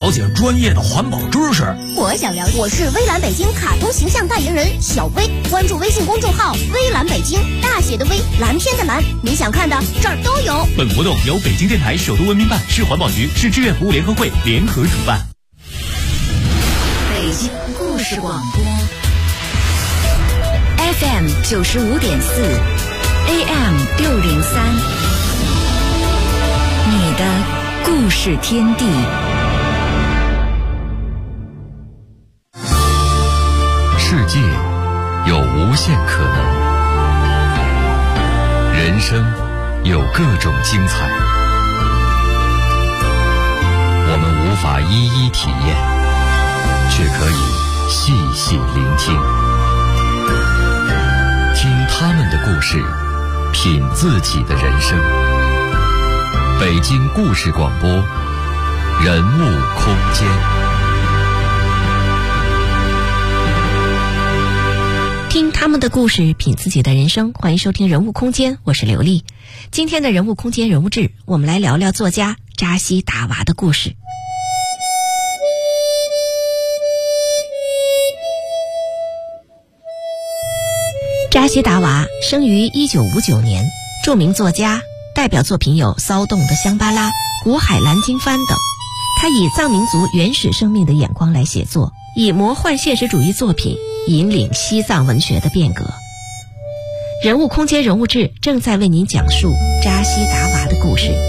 了解专业的环保知识？ 我想了解。我是微蓝北京卡通形象代言人小薇，关注微信公众号微蓝北京，大写的微，蓝天的蓝，你想看的这儿都有。 本活动由北京电台首都文明办、市环保局、市志愿服务联合会联合主办。 北京故事广播 FM 95.4 AM 603，你的故事天地。 世界有无限可能，人生有各种精彩，我们无法一一体验，却可以细细聆听，听他们的故事，品自己的人生。北京故事广播，人物空间。 听他们的故事，品自己的人生。欢迎收听人物空间，我是刘丽。今天的人物空间人物志，我们来聊聊作家扎西达娃的故事。扎西达娃生于1959年，著名作家，代表作品有《骚动的香巴拉》《古海蓝鲸帆》等。他以藏民族原始生命的眼光来写作，以魔幻现实主义作品引领西藏文学的变革。人物空间人物志正在为您讲述扎西达娃的故事。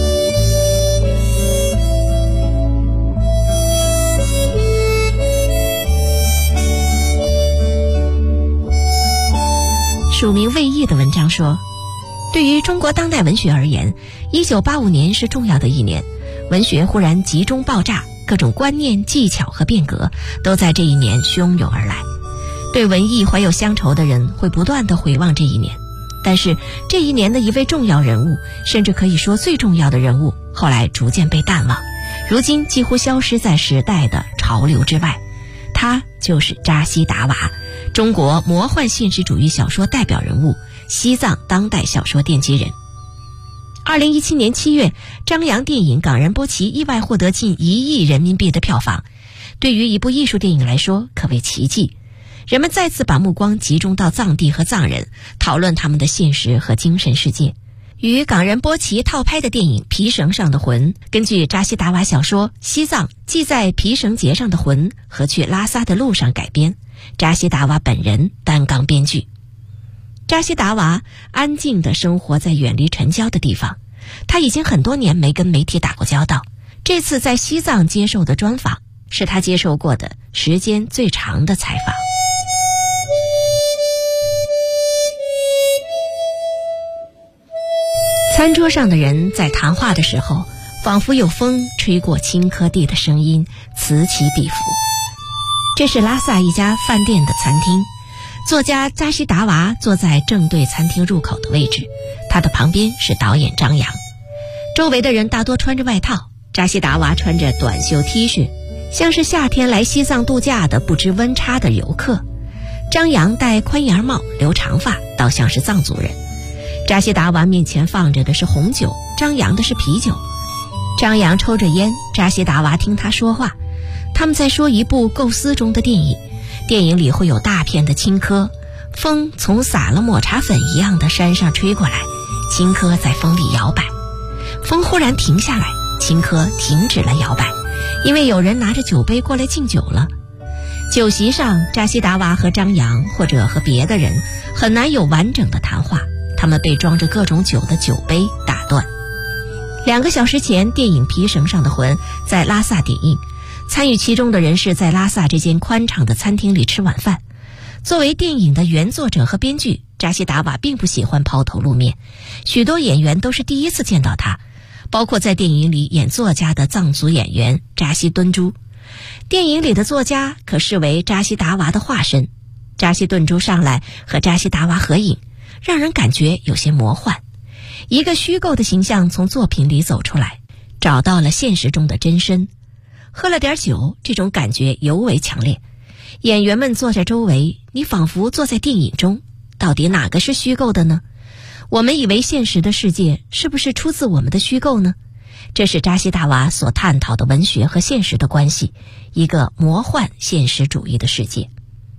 署名魏毅的文章说，对于中国当代文学而言，1985年是重要的一年，文学忽然集中爆炸，各种观念、技巧和变革都在这一年汹涌而来。对文艺怀有乡愁的人会不断地回望这一年，但是这一年的一位重要人物，甚至可以说最重要的人物，后来逐渐被淡忘，如今几乎消失在时代的潮流之外。他就是扎西达娃，中国魔幻现实主义小说代表人物，西藏当代小说奠基人。2017年7月，张扬电影《冈仁波齐》意外获得近1亿人民币的票房，对于一部艺术电影来说可谓奇迹。人们再次把目光集中到藏地和藏人，讨论他们的现实和精神世界。与冈仁波齐套拍的电影《皮绳上的魂》，根据扎西达娃小说《西藏系在皮绳结上的魂》和去拉萨的路上改编，扎西达娃本人担纲编剧。扎西达娃安静地生活在远离尘嚣的地方，他已经很多年没跟媒体打过交道。这次在西藏接受的专访，是他接受过的时间最长的采访。餐桌上的人在谈话的时候，仿佛有风吹过青稞地的声音，此起彼伏。这是拉萨一家饭店的餐厅，作家扎西达娃坐在正对餐厅入口的位置，他的旁边是导演张扬。周围的人大多穿着外套，扎西达娃穿着短袖 T 恤，像是夏天来西藏度假的不知温差的游客。张扬戴宽檐帽，留长发，倒像是藏族人。扎西达娃面前放着的是红酒，张扬的是啤酒。张扬抽着烟，扎西达娃听他说话。他们在说一部构思中的电影，电影里会有大片的青稞，风从撒了抹茶粉一样的山上吹过来，青稞在风里摇摆。风忽然停下来，青稞停止了摇摆，因为有人拿着酒杯过来敬酒了。酒席上，扎西达娃和张扬或者和别的人很难有完整的谈话，他们被装着各种酒的酒杯打断。2个小时前，电影《皮绳上的魂》在拉萨点映，参与其中的人士在拉萨这间宽敞的餐厅里吃晚饭。作为电影的原作者和编剧，扎西达娃并不喜欢抛头露面，许多演员都是第一次见到他，包括在电影里演作家的藏族演员扎西敦珠。电影里的作家可视为扎西达娃的化身。扎西敦珠上来和扎西达娃合影，让人感觉有些魔幻。一个虚构的形象从作品里走出来，找到了现实中的真身。喝了点酒，这种感觉尤为强烈。演员们坐在周围，你仿佛坐在电影中，到底哪个是虚构的呢？我们以为现实的世界是不是出自我们的虚构呢？ 这是扎西达娃所探讨的文学和现实的关系，一个魔幻现实主义的世界。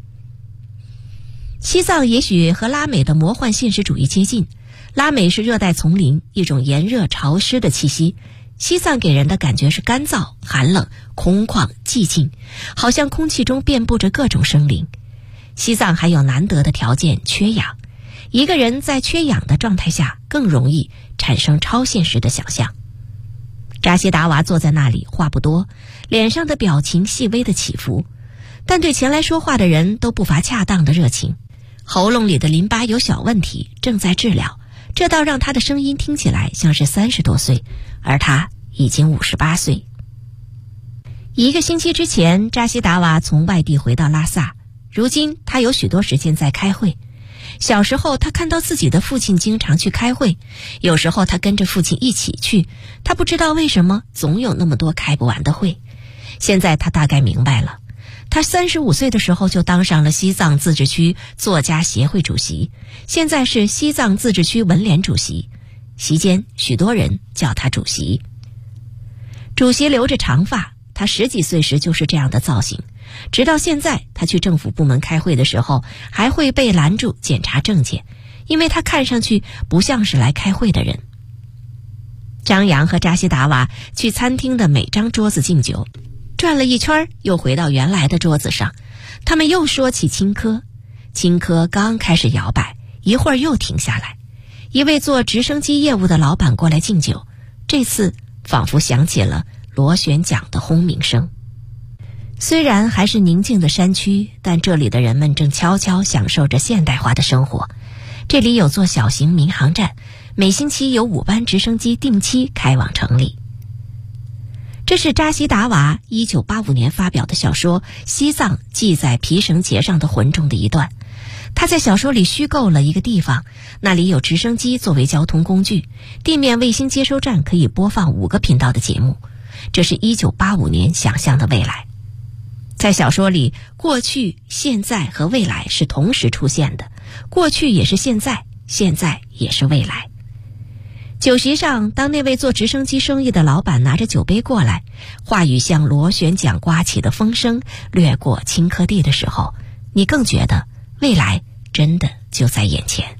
西藏也许和拉美的魔幻现实主义接近，拉美是热带丛林，一种炎热潮湿的气息，西藏给人的感觉是干燥、寒冷、空旷、寂静，好像空气中遍布着各种生灵。西藏还有难得的条件，缺氧。一个人在缺氧的状态下更容易产生超现实的想象。扎西达娃坐在那里，话不多，脸上的表情细微的起伏，但对前来说话的人都不乏恰当的热情。喉咙里的淋巴有小问题，正在治疗，这倒让他的声音听起来像是30多岁，而他已经58岁。1个星期之前，扎西达娃从外地回到拉萨，如今他有许多时间在开会。小时候他看到自己的父亲经常去开会，有时候他跟着父亲一起去，他不知道为什么总有那么多开不完的会。现在他大概明白了，他35岁的时候就当上了西藏自治区作家协会主席，现在是西藏自治区文联主席，席间许多人叫他主席。主席留着长发，他10几岁时就是这样的造型，直到现在他去政府部门开会的时候还会被拦住检查证件，因为他看上去不像是来开会的人。张扬和扎西达娃去餐厅的每张桌子敬酒，转了一圈又回到原来的桌子上，他们又说起青稞。青稞刚开始摇摆，一会儿又停下来。一位做直升机业务的老板过来敬酒，这次仿佛响起了螺旋桨的轰鸣声。虽然还是宁静的山区，但这里的人们正悄悄享受着现代化的生活。这里有座小型民航站，每星期有5班直升机定期开往城里。这是扎西达娃1985年发表的小说《西藏系在皮绳结上的魂》中的一段。他在小说里虚构了一个地方，那里有直升机作为交通工具，地面卫星接收站可以播放5个频道的节目。这是1985年想象的未来。在小说里，过去、现在和未来是同时出现的，过去也是现在，现在也是未来。酒席上，当那位做直升机生意的老板拿着酒杯过来，话语像螺旋桨刮起的风声掠过青稞地的时候，你更觉得未来真的就在眼前。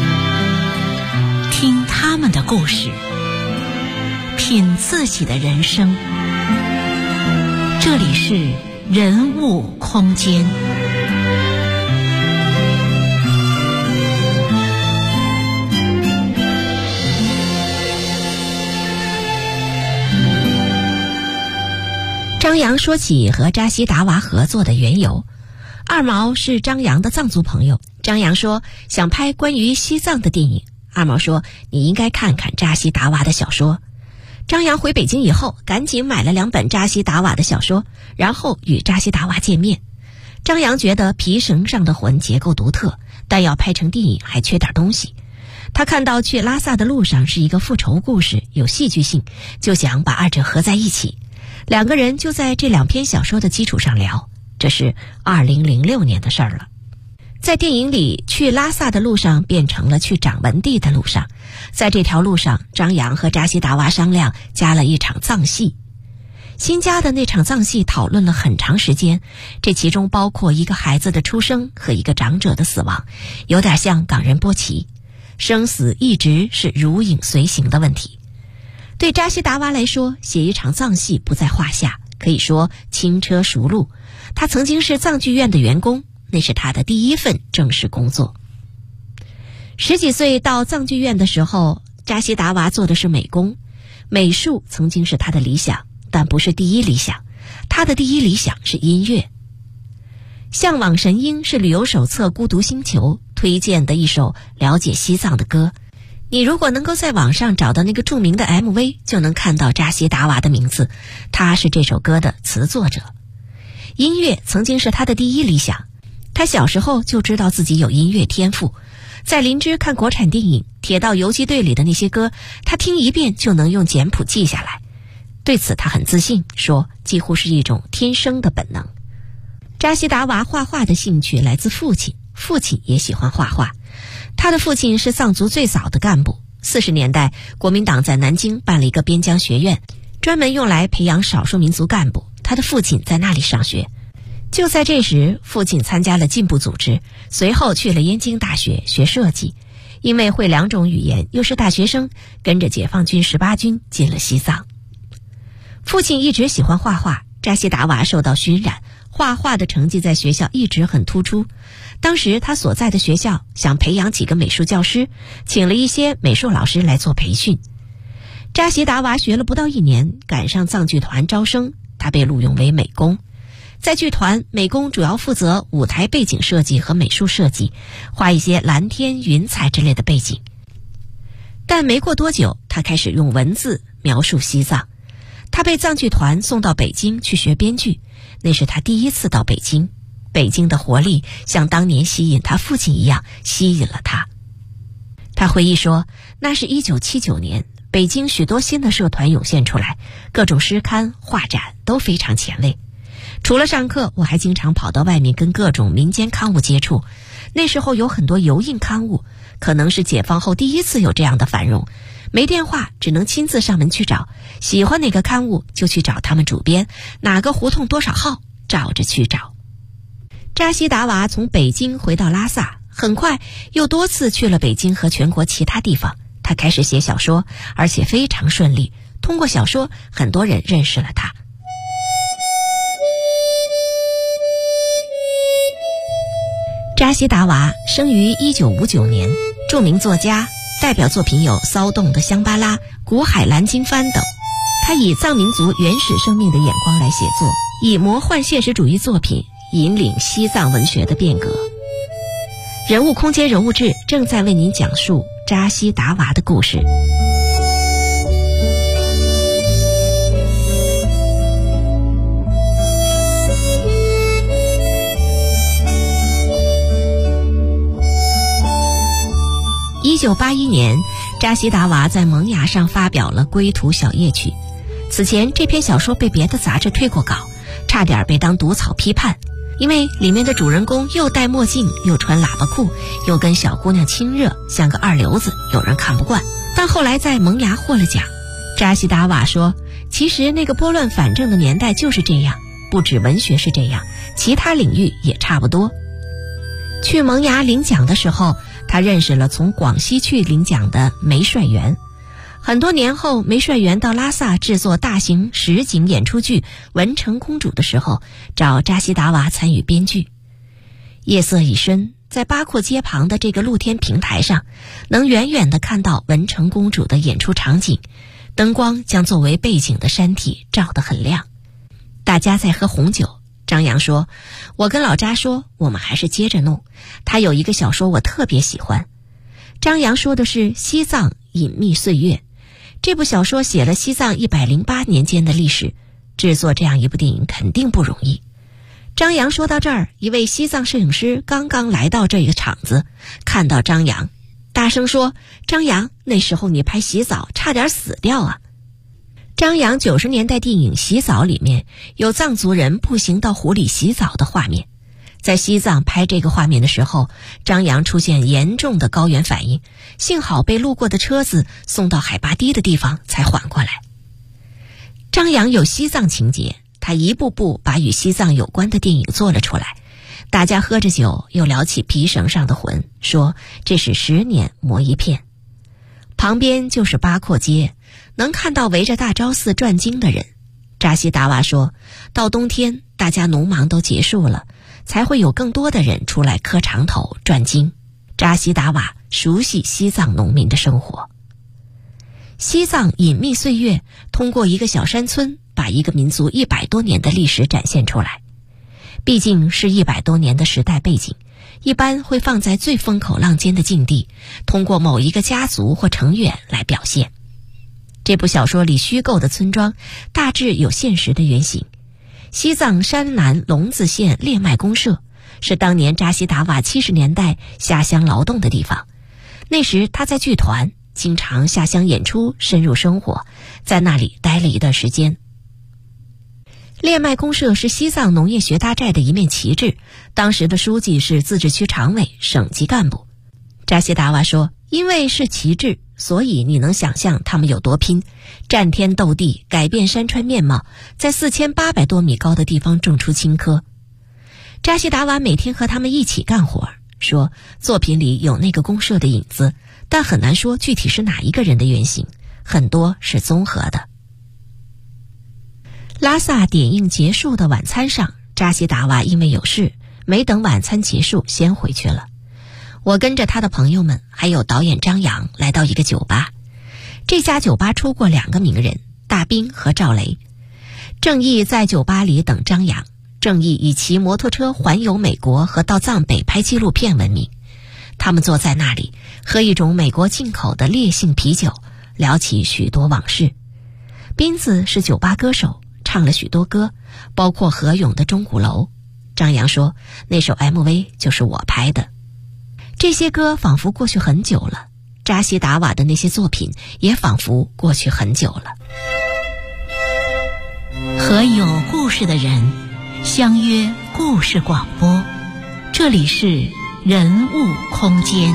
听他们的故事，品自己的人生。这里是人物空间。 张扬说起和扎西达娃合作的缘由。二毛是张扬的藏族朋友，张扬说想拍关于西藏的电影，二毛说你应该看看扎西达娃的小说。张扬回北京以后赶紧买了2本扎西达娃的小说，然后与扎西达娃见面。张扬觉得皮绳上的魂结构独特，但要拍成电影还缺点东西。他看到去拉萨的路上是一个复仇故事，有戏剧性，就想把2者合在一起。2个人就在这2篇小说的基础上聊，这是2006年的事儿了。在电影里，去拉萨的路上变成了去掌文地的路上，在这条路上，张扬和扎西达娃商量加了一场藏戏。新加的那场藏戏讨论了很长时间，这其中包括一个孩子的出生和一个长者的死亡，有点像冈仁波齐，生死一直是如影随形的问题。对扎西达娃来说，写一场藏戏不在话下，可以说轻车熟路。他曾经是藏剧院的员工，那是他的第1份正式工作。10几岁到藏剧院的时候，扎西达娃做的是美工，美术曾经是他的理想，但不是第一理想，他的第一理想是音乐。向往神鹰是旅游手册孤独星球推荐的一首了解西藏的歌，你如果能够在网上找到那个著名的 MV， 就能看到扎西达娃的名字，他是这首歌的词作者。音乐曾经是他的第一理想，他小时候就知道自己有音乐天赋，在林芝看国产电影《铁道游击队》里的那些歌，他听一遍就能用简谱记下来。对此他很自信，说几乎是一种天生的本能。扎西达娃画画的兴趣来自父亲，父亲也喜欢画画。他的父亲是藏族最早的干部， 40年代，国民党在南京办了一个边疆学院，专门用来培养少数民族干部。他的父亲在那里上学。就在这时，父亲参加了进步组织，随后去了燕京大学学设计。因为会2种语言，又是大学生，跟着解放军18军进了西藏。父亲一直喜欢画画，扎西达娃受到熏染，画画的成绩在学校一直很突出。当时他所在的学校想培养几个美术教师，请了一些美术老师来做培训。扎西达娃学了不到1年，赶上藏剧团招生，他被录用为美工。在剧团，美工主要负责舞台背景设计和美术设计，画一些蓝天云彩之类的背景。但没过多久，他开始用文字描述西藏。他被藏剧团送到北京去学编剧，那是他第1次到北京。北京的活力像当年吸引他父亲一样吸引了他。他回忆说，那是1979年，北京许多新的社团涌现出来，各种诗刊、画展都非常前卫。除了上课，我还经常跑到外面跟各种民间刊物接触。那时候有很多油印刊物，可能是解放后第1次有这样的繁荣。没电话，只能亲自上门去找，喜欢哪个刊物就去找他们主编，哪个胡同多少号，照着去找。扎西达娃从北京回到拉萨，很快又多次去了北京和全国其他地方。他开始写小说，而且非常顺利。通过小说，很多人认识了他。扎西达娃生于1959年，著名作家，代表作品有《骚动的香巴拉》《古海蓝鲸帆》等。他以藏民族原始生命的眼光来写作，以魔幻现实主义作品引领西藏文学的变革。人物空间人物志正在为您讲述扎西达娃的故事。1981年，扎西达娃在萌芽上发表了《归途小夜曲》。此前，这篇小说被别的杂志推过稿，差点被当毒草批判，因为里面的主人公又戴墨镜，又穿喇叭裤，又跟小姑娘亲热，像个二流子，有人看不惯。但后来在萌芽获了奖。扎西达娃说，其实那个拨乱反正的年代就是这样，不止文学是这样，其他领域也差不多。去萌芽领奖的时候，他认识了从广西去领奖的梅帅元。很多年后，梅帅元到拉萨制作大型实景演出剧《文成公主》的时候，找扎西达娃参与编剧。夜色已深，在八廓街旁的这个露天平台上，能远远地看到文成公主的演出场景，灯光将作为背景的山体照得很亮。大家在喝红酒。张扬说，我跟老扎说，我们还是接着弄，他有一个小说我特别喜欢。张扬说的是《西藏隐秘岁月》，这部小说写了西藏108年间的历史，制作这样一部电影肯定不容易。张扬说到这儿，一位西藏摄影师刚刚来到这个场子，看到张扬，大声说，张扬，那时候你拍洗澡差点死掉啊。张扬90年代电影《洗澡》里面有藏族人步行到湖里洗澡的画面。在西藏拍这个画面的时候，张扬出现严重的高原反应，幸好被路过的车子送到海拔低的地方才缓过来。张扬有西藏情节，他一步步把与西藏有关的电影做了出来。大家喝着酒，又聊起皮绳上的魂，说这是10年磨一片。旁边就是八廓街，能看到围着大昭寺转经的人。扎西达娃说，到冬天大家农忙都结束了，才会有更多的人出来磕长头转经。扎西达娃熟悉西藏农民的生活。西藏隐秘岁月通过一个小山村，把一个民族100多年的历史展现出来。毕竟是100多年的时代背景，一般会放在最风口浪尖的境地，通过某一个家族或成员来表现。这部小说里虚构的村庄大致有现实的原型。西藏山南隆子县列麦公社是当年扎西达娃70年代下乡劳动的地方。那时他在剧团，经常下乡演出，深入生活，在那里待了一段时间。列麦公社是西藏农业学大寨的一面旗帜，当时的书记是自治区常委、省级干部。扎西达娃说因为是旗帜，所以你能想象他们有多拼，战天斗地，改变山川面貌，在4800多米高的地方种出青稞。扎西达瓦每天和他们一起干活，说作品里有那个公社的影子，但很难说具体是哪一个人的原型，很多是综合的。拉萨点映结束的晚餐上，扎西达瓦因为有事，没等晚餐结束先回去了。我跟着他的朋友们还有导演张扬来到一个酒吧，这家酒吧出过2个名人，大兵和赵雷。郑毅在酒吧里等张扬，郑毅以骑摩托车环游美国和到藏北拍纪录片闻名。他们坐在那里喝一种美国进口的烈性啤酒，聊起许多往事。斌子是酒吧歌手，唱了许多歌，包括何勇的《钟鼓楼》。张扬说那首 MV 就是我拍的。这些歌仿佛过去很久了，扎西达瓦的那些作品也仿佛过去很久了。 和有故事的人相约故事广播，这里是人物空间。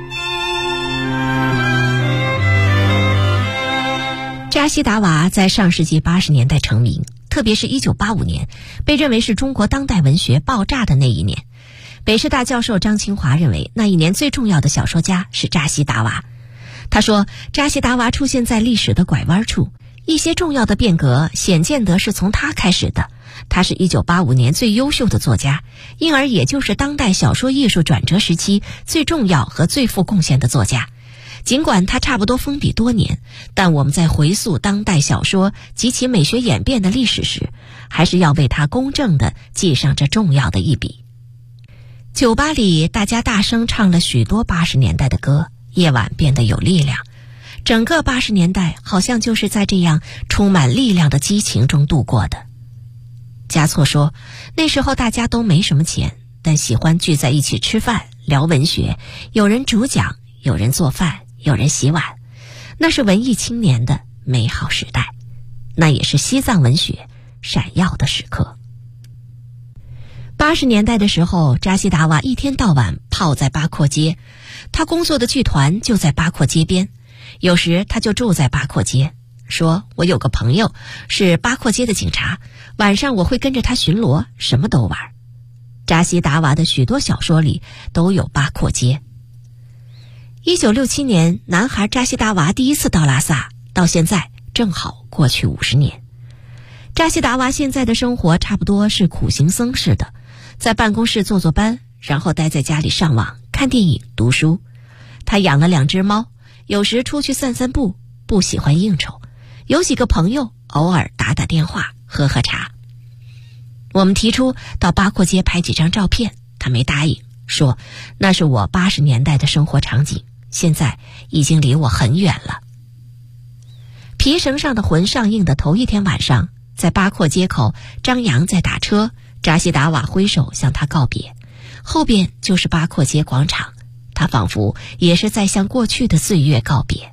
扎西达瓦在上世纪80年代成名，特别是1985年，被认为是中国当代文学爆炸的那一年。北师大教授张清华认为，那一年最重要的小说家是扎西达瓦。他说，扎西达瓦出现在历史的拐弯处，一些重要的变革显见得是从他开始的。他是1985年最优秀的作家，因而也就是当代小说艺术转折时期最重要和最富贡献的作家。尽管他差不多封笔多年，但我们在回溯当代小说及其美学演变的历史时，还是要为他公正地记上这重要的一笔。酒吧里大家大声唱了许多80年代的歌，夜晚变得有力量。整个80年代好像就是在这样充满力量的激情中度过的。嘉措说，那时候大家都没什么钱，但喜欢聚在一起吃饭聊文学，有人主讲，有人做饭，有人洗碗，那是文艺青年的美好时代，那也是西藏文学闪耀的时刻。80年代的时候，扎西达瓦一天到晚泡在八廓街，他工作的剧团就在八廓街边，有时他就住在八廓街，说我有个朋友是八廓街的警察，晚上我会跟着他巡逻，什么都玩。扎西达瓦的许多小说里都有八廓街。1967年，男孩扎西达瓦第一次到拉萨，到现在正好过去50年。扎西达瓦现在的生活差不多是苦行僧似的，在办公室做班，然后待在家里上网、看电影、读书。他养了2只猫，有时出去散散步，不喜欢应酬。有几个朋友偶尔打打电话、喝喝茶。我们提出到八廓街拍几张照片，他没答应，说那是我80年代的生活场景，现在已经离我很远了。皮绳上的魂上映的头一天晚上，在八廓街口，张扬在打车，扎西达瓦挥手向他告别，后边就是八廓街广场，他仿佛也是在向过去的岁月告别。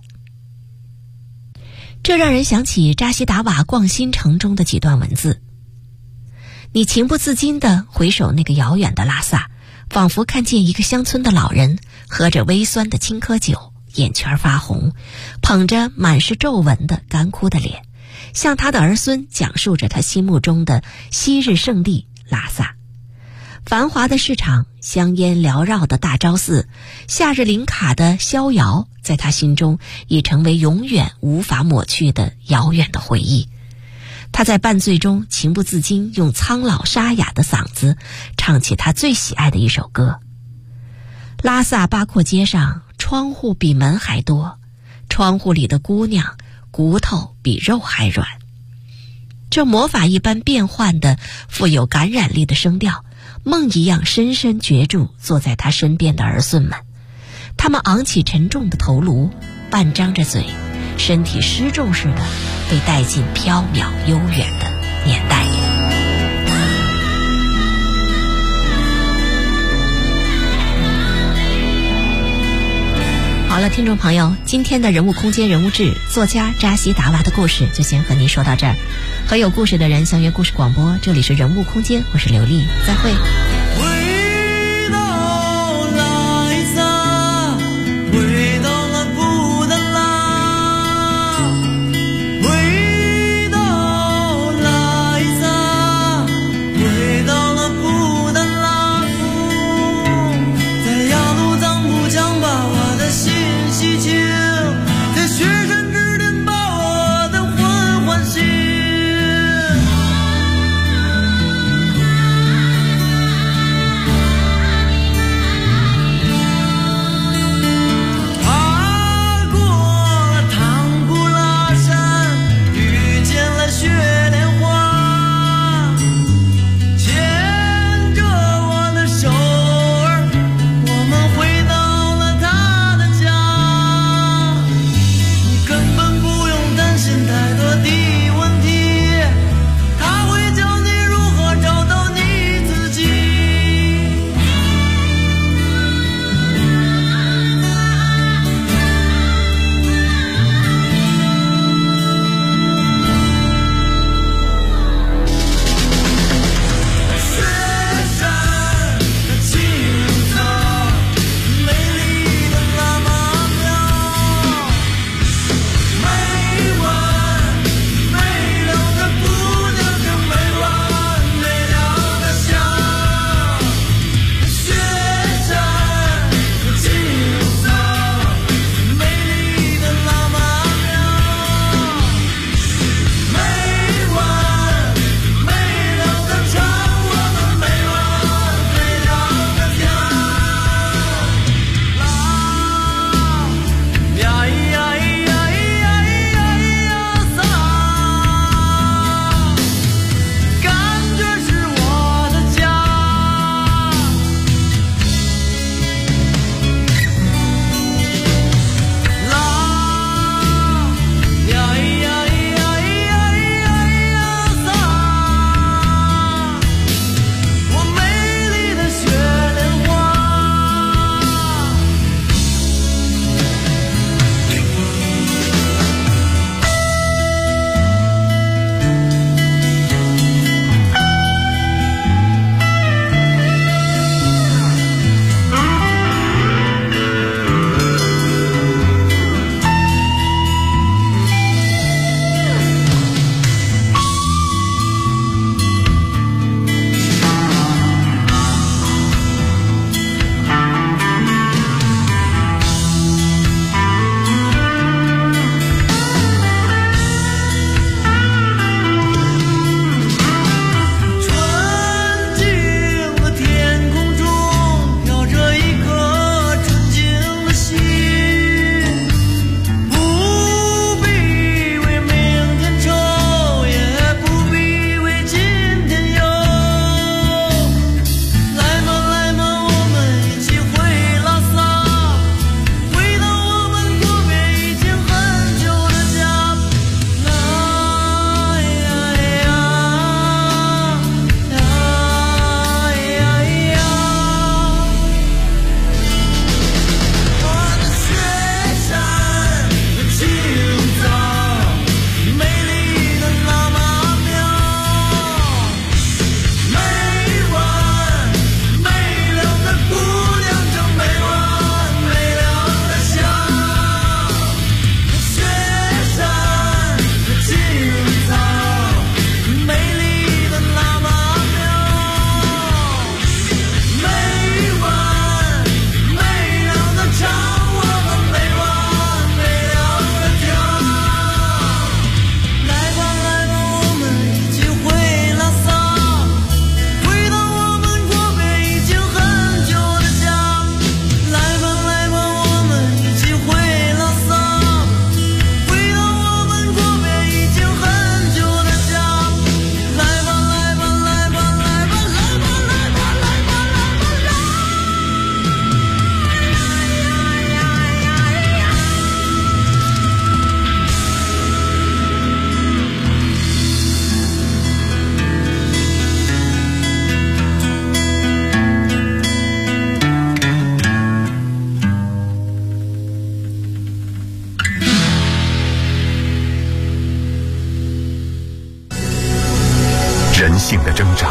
这让人想起扎西达瓦逛新城中的几段文字。你情不自禁地回首那个遥远的拉萨，仿佛看见一个乡村的老人喝着微酸的青稞酒，眼圈发红，捧着满是皱纹的干枯的脸，向他的儿孙讲述着他心目中的昔日圣地拉萨。繁华的市场，香烟缭绕的大昭寺，夏日林卡的逍遥，在他心中已成为永远无法抹去的遥远的回忆。他在半醉中情不自禁用苍老沙哑的嗓子唱起他最喜爱的一首歌。拉萨八廓街上，窗户比门还多，窗户里的姑娘骨头比肉还软。这魔法一般变幻的富有感染力的声调，梦一样深深攫住坐在他身边的儿孙们。他们昂起沉重的头颅，半张着嘴，身体失重似的被带进缥缈悠远的年代里。好了，听众朋友，今天的人物空间人物志，作家扎西达瓦的故事就先和您说到这儿。和有故事的人相约故事广播，这里是人物空间，我是刘丽，再会。 回到拉萨，回到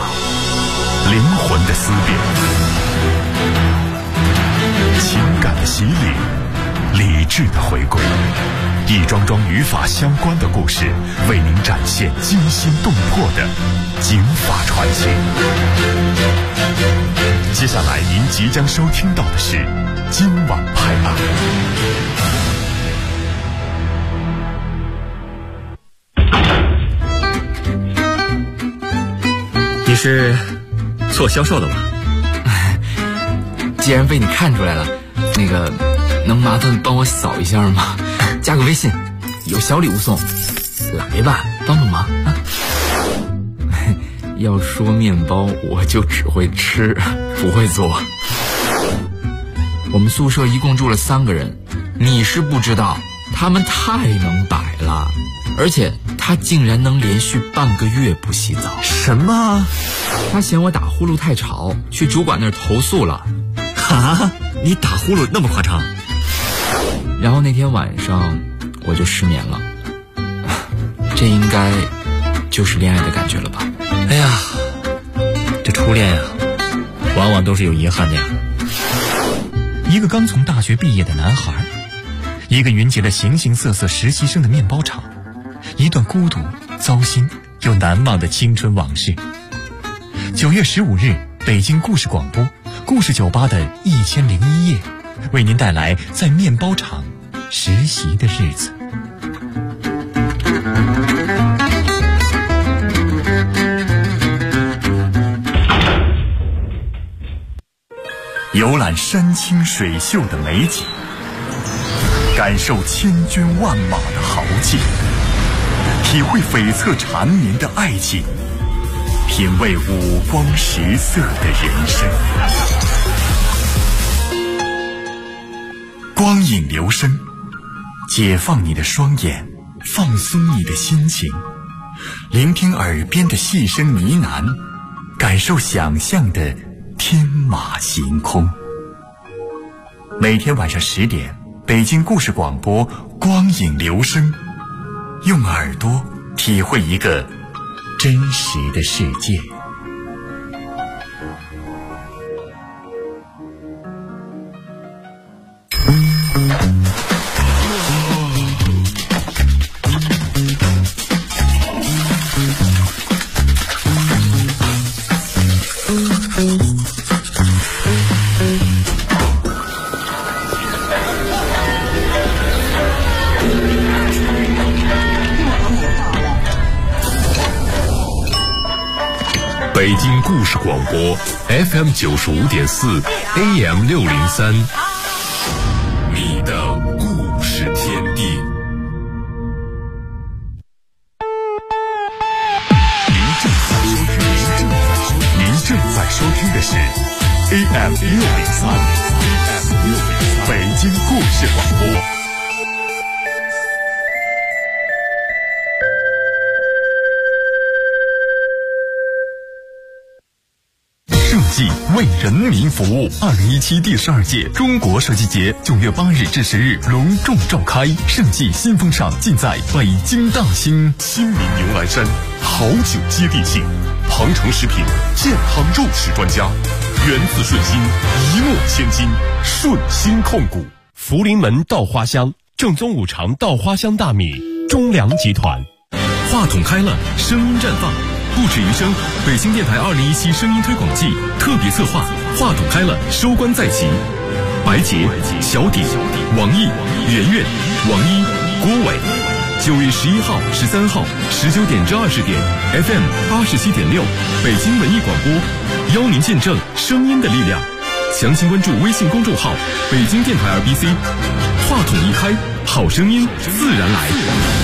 灵魂的思辨，情感的洗礼，理智的回归，一桩桩语法相关的故事，为您展现惊心动魄的警法传奇。接下来您即将收听到的是今晚拍案。 你是做销售的吧？ 既然被你看出来了，能麻烦帮我扫一下吗？加个微信，有小礼物送，来吧，帮帮忙啊！要说面包，我就只会吃，不会做。我们宿舍一共住了3个人，你是不知道，他们太能摆了，而且他竟然能连续半个月不洗澡。 什么？ 他嫌我打呼噜太吵，去主管那儿投诉了。 啊？你打呼噜那么夸张？ 然后那天晚上我就失眠了，这应该就是恋爱的感觉了吧？ 哎呀，这初恋呀，往往都是有遗憾的呀。一个刚从大学毕业的男孩，一个云集了形形色色实习生的面包厂，一段孤独、糟心又难忘的青春往事。9月15日，北京故事广播故事酒吧的1001夜，为您带来在面包厂实习的日子。 游览山清水秀的美景，感受千军万马的豪气，体会悱恻缠绵的爱情，品味五光十色的人生。光影留声，解放你的双眼，放松你的心情，聆听耳边的细声呢喃，感受想象的天马行空。每天晚上10点，北京故事广播光影留声，用耳朵体会一个真实的世界。 北京故事广播 FM 95.4 AM 603，你的故事天地。 您正在收听的是 AM 603，北京故事广播。设计为人民服务。2017第12届中国设计节9月8日至10日隆重召开，设计新风尚尽在北京大兴。新民牛栏山，好酒接地气。鹏程食品，健康肉食专家。源自顺心，一诺千金，顺心控股。 福临门稻花香，正宗5常稻花香大米，中粮集团。 话筒开了，声音绽放。不止于声，北京电台2017声音推广季特别策划，话筒开了，收官在即。白洁、小鼎、王毅、圆圆、王一、郭伟。9月11号、13号19点至20点 ，FM 87.6，北京文艺广播，邀您见证声音的力量。详情关注微信公众号“北京电台 RBC”。话筒一开，好声音自然来。